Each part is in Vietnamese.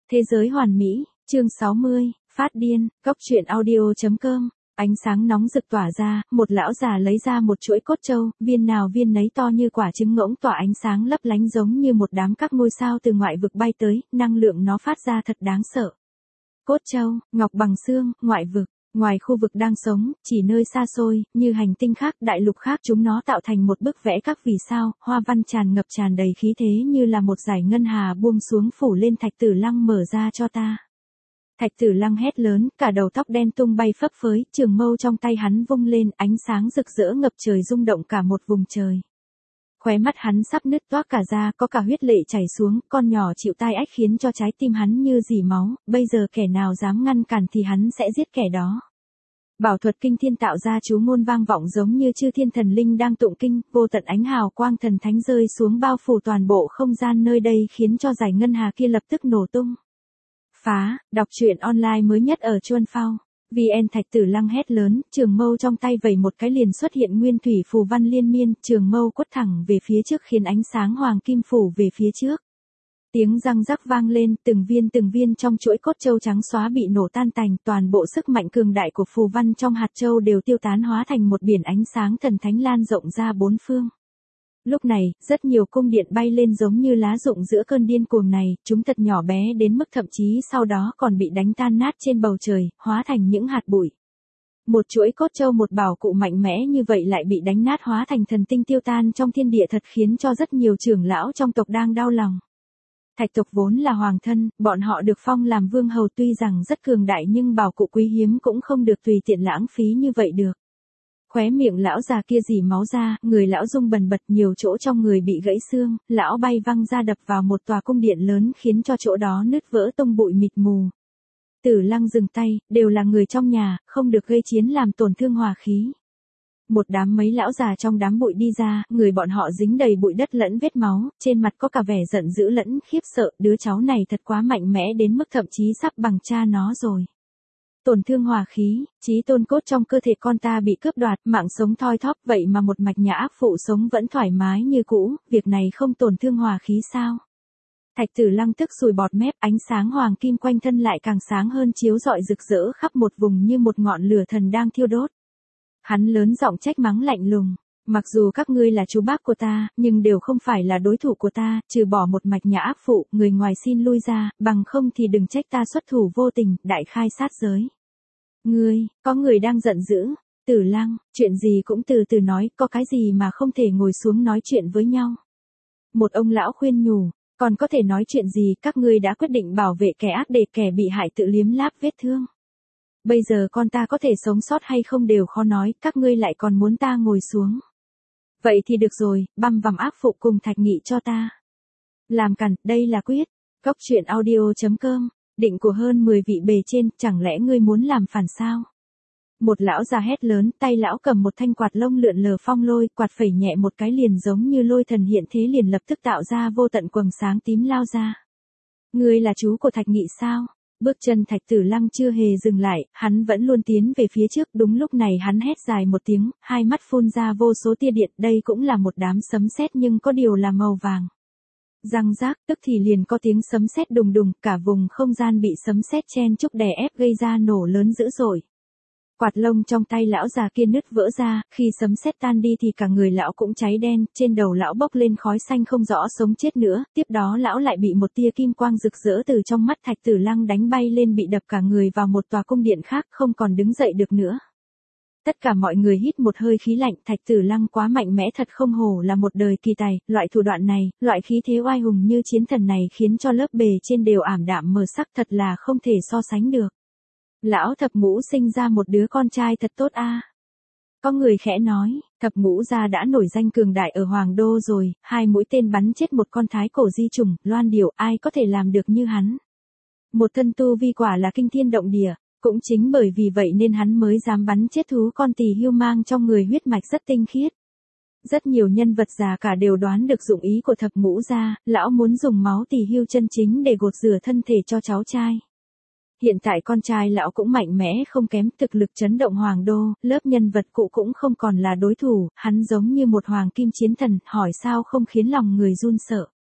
Thế giới hoàn mỹ, chương 60, phát điên, góc truyện audio.com. Ánh sáng nóng rực tỏa ra, một lão già lấy ra một chuỗi cốt trâu, viên nào viên nấy to như quả trứng ngỗng tỏa ánh sáng lấp lánh giống như một đám các ngôi sao từ ngoại vực bay tới, năng lượng nó phát ra thật đáng sợ. Cốt trâu, ngọc bằng xương, ngoại vực. Ngoài khu vực đang sống, chỉ nơi xa xôi, như hành tinh khác, đại lục khác chúng nó tạo thành một bức vẽ các vì sao, hoa văn tràn ngập tràn đầy khí thế như là một dải ngân hà buông xuống phủ lên Thạch Tử Lăng mở ra cho ta. Thạch Tử Lăng hét lớn, cả đầu tóc đen tung bay phấp phới, trường mâu trong tay hắn vung lên, ánh sáng rực rỡ ngập trời rung động cả một vùng trời. Khóe mắt hắn sắp nứt toác cả ra, có cả huyết lệ chảy xuống, con nhỏ chịu tai ách khiến cho trái tim hắn như rỉ máu, bây giờ kẻ nào dám ngăn cản thì hắn sẽ giết kẻ đó. Bảo thuật kinh thiên tạo ra chú ngôn vang vọng giống như chư thiên thần linh đang tụng kinh, vô tận ánh hào quang thần thánh rơi xuống bao phủ toàn bộ không gian nơi đây khiến cho dải ngân hà kia lập tức nổ tung. Phá, đọc truyện online mới nhất ở Chuan Phao. VN Thạch Tử Lăng hét lớn, trường mâu trong tay vẩy một cái liền xuất hiện nguyên thủy phù văn liên miên, trường mâu quất thẳng về phía trước khiến ánh sáng hoàng kim phủ về phía trước. Tiếng răng rắc vang lên, từng viên trong chuỗi cốt châu trắng xóa bị nổ tan tành, toàn bộ sức mạnh cường đại của phù văn trong hạt châu đều tiêu tán hóa thành một biển ánh sáng thần thánh lan rộng ra bốn phương. Lúc này, rất nhiều cung điện bay lên giống như lá rụng giữa cơn điên cuồng này, chúng thật nhỏ bé đến mức thậm chí sau đó còn bị đánh tan nát trên bầu trời, hóa thành những hạt bụi. Một chuỗi cốt châu một bảo cụ mạnh mẽ như vậy lại bị đánh nát hóa thành thần tinh tiêu tan trong thiên địa thật khiến cho rất nhiều trưởng lão trong tộc đang đau lòng. Thạch tộc vốn là hoàng thân, bọn họ được phong làm vương hầu tuy rằng rất cường đại nhưng bảo cụ quý hiếm cũng không được tùy tiện lãng phí như vậy được. Khóe miệng lão già kia rỉ máu ra, người lão rung bần bật nhiều chỗ trong người bị gãy xương, lão bay văng ra đập vào một tòa cung điện lớn khiến cho chỗ đó nứt vỡ tung bụi mịt mù. Tử Lăng dừng tay, đều là người trong nhà, không được gây chiến làm tổn thương hòa khí. Một đám mấy lão già trong đám bụi đi ra, người bọn họ dính đầy bụi đất lẫn vết máu, trên mặt có cả vẻ giận dữ lẫn khiếp sợ, đứa cháu này thật quá mạnh mẽ đến mức thậm chí sắp bằng cha nó rồi. Tổn thương hòa khí, trí tôn cốt trong cơ thể con ta bị cướp đoạt, mạng sống thoi thóp, vậy mà một mạch nhà ác phụ sống vẫn thoải mái như cũ, việc này không tổn thương hòa khí sao? Thạch Tử Lăng tức sùi bọt mép, ánh sáng hoàng kim quanh thân lại càng sáng hơn chiếu rọi rực rỡ khắp một vùng như một ngọn lửa thần đang thiêu đốt. Hắn lớn giọng trách mắng lạnh lùng, mặc dù các ngươi là chú bác của ta, nhưng đều không phải là đối thủ của ta, trừ bỏ một mạch nhà ác phụ, người ngoài xin lui ra, bằng không thì đừng trách ta xuất thủ vô tình, đại khai sát giới. Có người đang giận dữ, Tử Lăng, chuyện gì cũng từ từ nói, có cái gì mà không thể ngồi xuống nói chuyện với nhau. Một ông lão khuyên nhủ, còn có thể nói chuyện gì, các ngươi đã quyết định bảo vệ kẻ ác để kẻ bị hại tự liếm láp vết thương. Bây giờ con ta có thể sống sót hay không đều khó nói, các ngươi lại còn muốn ta ngồi xuống. Vậy thì được rồi, băm vằm ác phụ cùng Thạch Nghị cho ta. Làm cằn, đây là quyết. Góc truyện audio.com, định của hơn 10 vị bề trên, chẳng lẽ ngươi muốn làm phản sao? Một lão già hét lớn, tay lão cầm một thanh quạt lông lượn lờ phong lôi, quạt phẩy nhẹ một cái liền giống như lôi thần hiện thế liền lập tức tạo ra vô tận quầng sáng tím lao ra. Ngươi là chú của Thạch Nghị sao? Bước chân Thạch Tử Lăng chưa hề dừng lại, hắn vẫn luôn tiến về phía trước, đúng lúc này hắn hét dài một tiếng, hai mắt phun ra vô số tia điện, đây cũng là một đám sấm sét nhưng có điều là màu vàng. Răng rác, tức thì liền có tiếng sấm sét đùng đùng, cả vùng không gian bị sấm sét chen chúc đè ép gây ra nổ lớn dữ dội. Quạt lông trong tay lão già kia nứt vỡ ra, khi sấm sét tan đi thì cả người lão cũng cháy đen, trên đầu lão bốc lên khói xanh không rõ sống chết nữa, tiếp đó lão lại bị một tia kim quang rực rỡ từ trong mắt Thạch Tử Lăng đánh bay lên bị đập cả người vào một tòa cung điện khác, không còn đứng dậy được nữa. Tất cả mọi người hít một hơi khí lạnh, Thạch Tử Lăng quá mạnh mẽ thật không hổ là một đời kỳ tài, loại thủ đoạn này, loại khí thế oai hùng như chiến thần này khiến cho lớp bề trên đều ảm đạm mờ sắc thật là không thể so sánh được. Lão Thập Ngũ sinh ra một đứa con trai thật tốt a. Có người khẽ nói, Thập Ngũ gia đã nổi danh cường đại ở Hoàng Đô rồi, 2 mũi tên bắn chết một con thái cổ di trùng, loan điểu, ai có thể làm được như hắn. Một thân tu vi quả là kinh thiên động địa, cũng chính bởi vì vậy nên hắn mới dám bắn chết thú con tỳ hưu mang trong người huyết mạch rất tinh khiết. Rất nhiều nhân vật già cả đều đoán được dụng ý của Thập Ngũ gia, lão muốn dùng máu tỳ hưu chân chính để gột rửa thân thể cho cháu trai. Hiện tại con trai lão cũng mạnh mẽ không kém, thực lực chấn động Hoàng Đô, lớp nhân vật cũ cũng không còn là đối thủ, hắn giống như một hoàng kim chiến thần, hỏi sao không khiến lòng người run sợ.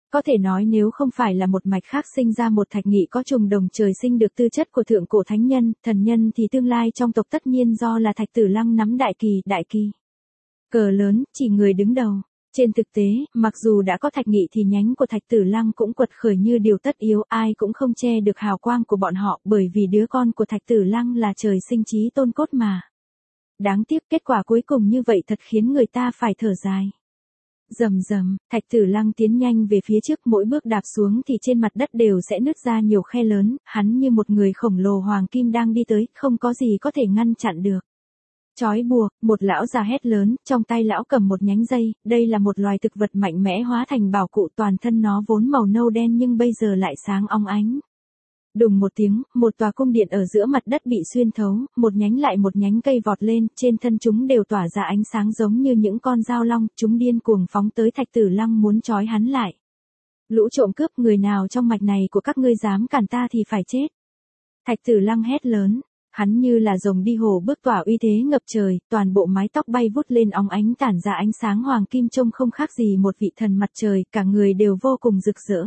Có thể nói nếu không phải là một mạch khác sinh ra một Thạch Nghị có trùng đồng trời sinh được tư chất của thượng cổ thánh nhân, thần nhân thì tương lai trong tộc tất nhiên do là Thạch Tử Lăng nắm đại kỳ. Cờ lớn, chỉ người đứng đầu. Trên thực tế, mặc dù đã có Thạch Nghị thì nhánh của Thạch Tử Lăng cũng quật khởi như điều tất yếu, ai cũng không che được hào quang của bọn họ, bởi vì đứa con của Thạch Tử Lăng là trời sinh trí tôn cốt mà. Đáng tiếc kết quả cuối cùng như vậy thật khiến người ta phải thở dài. Rầm rầm, Thạch Tử Lăng tiến nhanh về phía trước, mỗi bước đạp xuống thì trên mặt đất đều sẽ nứt ra nhiều khe lớn, hắn như một người khổng lồ hoàng kim đang đi tới, không có gì có thể ngăn chặn được. Chói buộc, một lão già hét lớn, trong tay lão cầm một nhánh dây, đây là một loài thực vật mạnh mẽ hóa thành bảo cụ, toàn thân nó vốn màu nâu đen nhưng bây giờ lại sáng óng ánh. Đùng một tiếng, một tòa cung điện ở giữa mặt đất bị xuyên thấu, một nhánh lại một nhánh cây vọt lên, trên thân chúng đều tỏa ra ánh sáng giống như những con dao long, chúng điên cuồng phóng tới Thạch Tử Lăng muốn trói hắn lại. Lũ trộm cướp, người nào trong mạch này của các ngươi dám cản ta thì phải chết. Thạch Tử Lăng hét lớn. Hắn như là rồng đi hồ bước tỏa uy thế ngập trời, toàn bộ mái tóc bay vút lên óng ánh tản ra ánh sáng hoàng kim trông không khác gì một vị thần mặt trời, cả người đều vô cùng rực rỡ.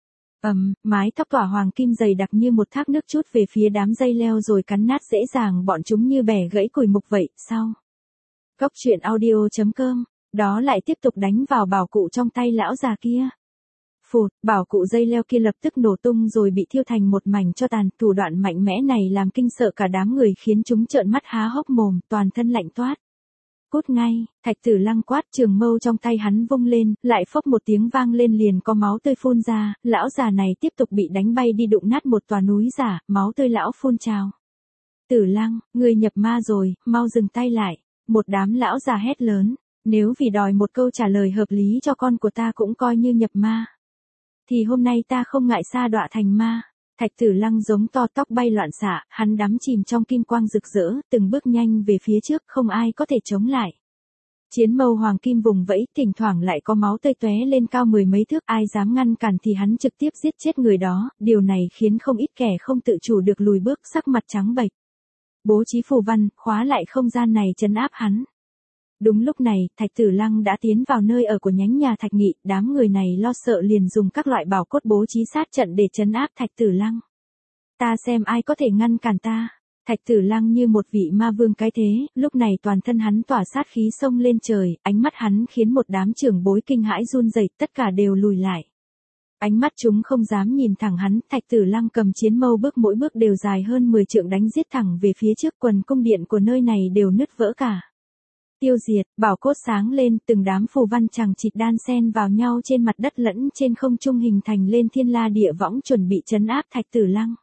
Mái tóc tỏa hoàng kim dày đặc như một thác nước trút về phía đám dây leo rồi cắn nát dễ dàng bọn chúng như bẻ gãy củi mục vậy, sao? Cốc truyện audio.com, đó lại tiếp tục đánh vào bảo cụ trong tay lão già kia. Phụt, bảo cụ dây leo kia lập tức nổ tung rồi bị thiêu thành một mảnh tro tàn, thủ đoạn mạnh mẽ này làm kinh sợ cả đám người khiến chúng trợn mắt há hốc mồm, toàn thân lạnh toát. Cút ngay, Thạch Tử Lăng quát, trường mâu trong tay hắn vung lên, lại phốc một tiếng vang lên liền có máu tươi phun ra, lão già này tiếp tục bị đánh bay đi đụng nát một tòa núi giả, máu tươi lão phun trào. Tử Lăng, ngươi nhập ma rồi, mau dừng tay lại, một đám lão già hét lớn, nếu vì đòi một câu trả lời hợp lý cho con của ta cũng coi như nhập ma. Thì hôm nay ta không ngại sa đọa thành ma. Thạch Tử Lăng giống to, tóc bay loạn xạ, hắn đắm chìm trong kim quang rực rỡ, từng bước nhanh về phía trước, không ai có thể chống lại. Chiến mâu hoàng kim vùng vẫy, thỉnh thoảng lại có máu tươi tóe lên cao mười mấy thước, ai dám ngăn cản thì hắn trực tiếp giết chết người đó, điều này khiến không ít kẻ không tự chủ được lùi bước, sắc mặt trắng bệch. Bố trí phù văn, khóa lại không gian này trấn áp hắn. Đúng lúc này, Thạch Tử Lăng đã tiến vào nơi ở của nhánh nhà Thạch Nghị, đám người này lo sợ liền dùng các loại bảo cốt bố trí sát trận để trấn áp Thạch Tử Lăng. Ta xem ai có thể ngăn cản ta. Thạch Tử Lăng như một vị ma vương cái thế, lúc này toàn thân hắn tỏa sát khí xông lên trời, ánh mắt hắn khiến một đám trưởng bối kinh hãi run rẩy, tất cả đều lùi lại. Ánh mắt chúng không dám nhìn thẳng hắn, Thạch Tử Lăng cầm chiến mâu bước mỗi bước đều dài hơn 10 trượng đánh giết thẳng về phía trước, quần cung điện của nơi này đều nứt vỡ cả. Tiêu diệt, bảo cốt sáng lên, từng đám phù văn chằng chịt đan xen vào nhau trên mặt đất lẫn trên không trung hình thành lên thiên la địa võng chuẩn bị trấn áp Thạch Tử Lăng.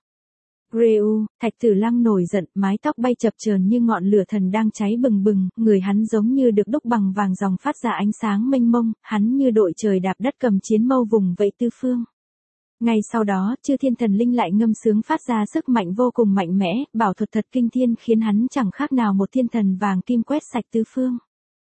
Reu, Thạch Tử Lăng nổi giận, mái tóc bay chập chờn như ngọn lửa thần đang cháy bừng bừng, người hắn giống như được đúc bằng vàng ròng phát ra ánh sáng mênh mông, hắn như đội trời đạp đất cầm chiến mâu vùng vẫy tứ phương. Ngay sau đó, chư thiên thần linh lại ngâm sướng phát ra sức mạnh vô cùng mạnh mẽ, bảo thuật thật kinh thiên khiến hắn chẳng khác nào một thiên thần vàng kim quét sạch tứ phương.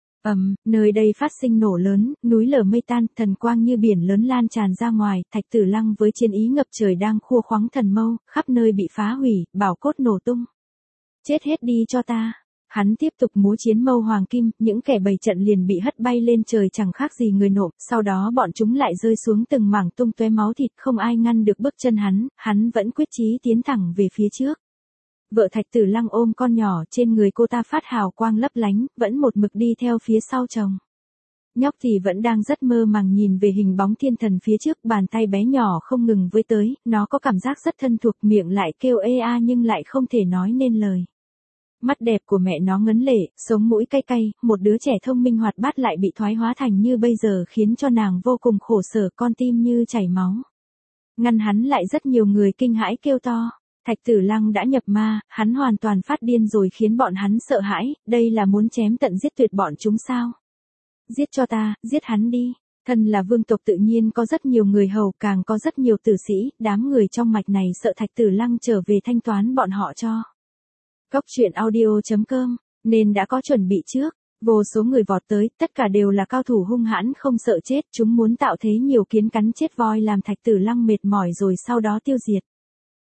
Nơi đây phát sinh nổ lớn, núi lở mây tan, thần quang như biển lớn lan tràn ra ngoài, Thạch Tử Lăng với chiến ý ngập trời đang khua khoáng thần mâu, khắp nơi bị phá hủy, bảo cốt nổ tung. Chết hết đi cho ta. Hắn tiếp tục múa chiến mâu hoàng kim, những kẻ bày trận liền bị hất bay lên trời chẳng khác gì người nộm, sau đó bọn chúng lại rơi xuống từng mảng tung tóe máu thịt, không ai ngăn được bước chân hắn vẫn quyết chí tiến thẳng về phía trước. Vợ Thạch Tử Lăng ôm con nhỏ, trên người cô ta phát hào quang lấp lánh, vẫn một mực đi theo phía sau chồng. Nhóc thì vẫn đang rất mơ màng nhìn về hình bóng thiên thần phía trước, bàn tay bé nhỏ không ngừng với tới, nó có cảm giác rất thân thuộc, miệng lại kêu ê a nhưng lại không thể nói nên lời. Mắt đẹp của mẹ nó ngấn lệ, sống mũi cay cay, một đứa trẻ thông minh hoạt bát lại bị thoái hóa thành như bây giờ khiến cho nàng vô cùng khổ sở, con tim như chảy máu. Ngăn hắn lại rất nhiều người kinh hãi kêu to. Thạch Tử Lăng đã nhập ma, hắn hoàn toàn phát điên rồi khiến bọn hắn sợ hãi, đây là muốn chém tận giết tuyệt bọn chúng sao? Giết cho ta, giết hắn đi. Thân là vương tộc tự nhiên có rất nhiều người hầu, càng có rất nhiều tử sĩ, đám người trong mạch này sợ Thạch Tử Lăng trở về thanh toán bọn họ cho. Cốc truyện audio.com, nên đã có chuẩn bị trước, vô số người vọt tới, tất cả đều là cao thủ hung hãn không sợ chết, chúng muốn tạo thế nhiều kiến cắn chết voi làm Thạch Tử Lăng mệt mỏi rồi sau đó tiêu diệt.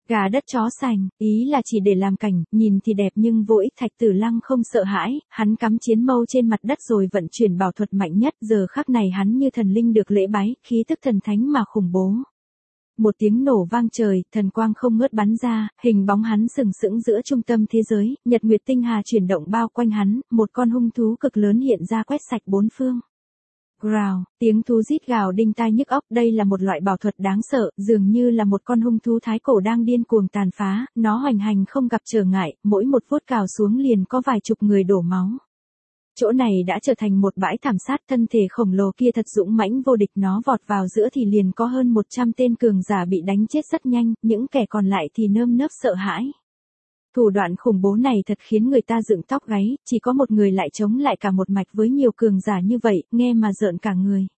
Gà đất chó sành, ý là chỉ để làm cảnh, nhìn thì đẹp nhưng vô ích. Thạch Tử Lăng không sợ hãi, hắn cắm chiến mâu trên mặt đất rồi vận chuyển bảo thuật mạnh nhất. Giờ khắc này hắn như thần linh được lễ bái, khí tức thần thánh mà khủng bố. Một tiếng nổ vang trời, thần quang không ngớt bắn ra, hình bóng hắn sừng sững giữa trung tâm thế giới, nhật nguyệt tinh hà chuyển động bao quanh hắn, một con hung thú cực lớn hiện ra quét sạch bốn phương. Growl, tiếng thú rít gào đinh tai nhức óc, đây là một loại bảo thuật đáng sợ, dường như là một con hung thú thái cổ đang điên cuồng tàn phá, nó hoành hành không gặp trở ngại, mỗi một vuốt cào xuống liền có vài chục người đổ máu. Chỗ này đã trở thành một bãi thảm sát, thân thể khổng lồ kia thật dũng mãnh vô địch, nó vọt vào giữa thì liền có hơn 100 tên cường giả bị đánh chết rất nhanh, những kẻ còn lại thì nơm nớp sợ hãi. Thủ đoạn khủng bố này thật khiến người ta dựng tóc gáy, chỉ có một người lại chống lại cả một mạch với nhiều cường giả như vậy, nghe mà rợn cả người.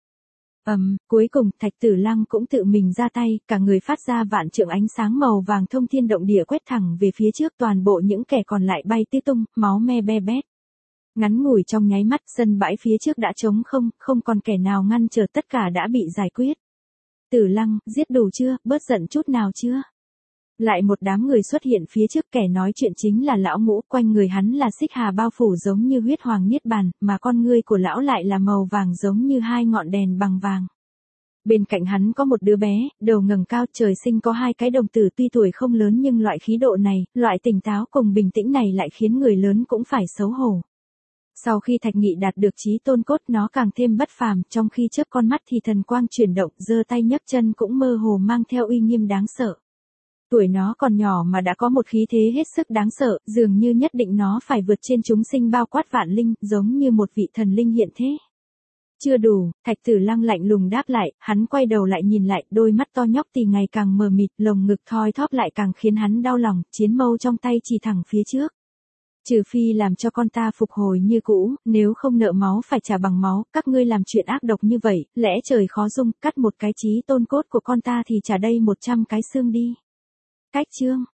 Cuối cùng, Thạch Tử Lăng cũng tự mình ra tay, cả người phát ra vạn trượng ánh sáng màu vàng thông thiên động địa quét thẳng về phía trước, toàn bộ những kẻ còn lại bay tứ tung, máu me be bét. Ngắn ngủi trong nháy mắt, sân bãi phía trước đã trống không, không còn kẻ nào ngăn trở, tất cả đã bị giải quyết. Tử Lăng, giết đủ chưa, bớt giận chút nào chưa? Lại một đám người xuất hiện phía trước, kẻ nói chuyện chính là lão Ngũ, quanh người hắn là xích hà bao phủ giống như huyết hoàng niết bàn, mà con ngươi của lão lại là màu vàng giống như hai ngọn đèn bằng vàng. Bên cạnh hắn có một đứa bé, đầu ngẩng cao, trời sinh có hai cái đồng tử, tuy tuổi không lớn nhưng loại khí độ này, loại tỉnh táo cùng bình tĩnh này lại khiến người lớn cũng phải xấu hổ. Sau khi Thạch Nghị đạt được chí tôn cốt, nó càng thêm bất phàm, trong khi chớp con mắt thì thần quang chuyển động, giơ tay nhấc chân cũng mơ hồ mang theo uy nghiêm đáng sợ. Tuổi nó còn nhỏ mà đã có một khí thế hết sức đáng sợ, dường như nhất định nó phải vượt trên chúng sinh bao quát vạn linh, giống như một vị thần linh hiện thế. Chưa đủ, Thạch Tử Lăng lạnh lùng đáp lại, hắn quay đầu lại nhìn lại, đôi mắt to nhóc thì ngày càng mờ mịt, lồng ngực thoi thóp lại càng khiến hắn đau lòng, chiến mâu trong tay chỉ thẳng phía trước. Trừ phi làm cho con ta phục hồi như cũ, nếu không nợ máu phải trả bằng máu, các ngươi làm chuyện ác độc như vậy, lẽ trời khó dung, cắt một cái chí tôn cốt của con ta thì trả đây 100 cái xương đi. Cách chương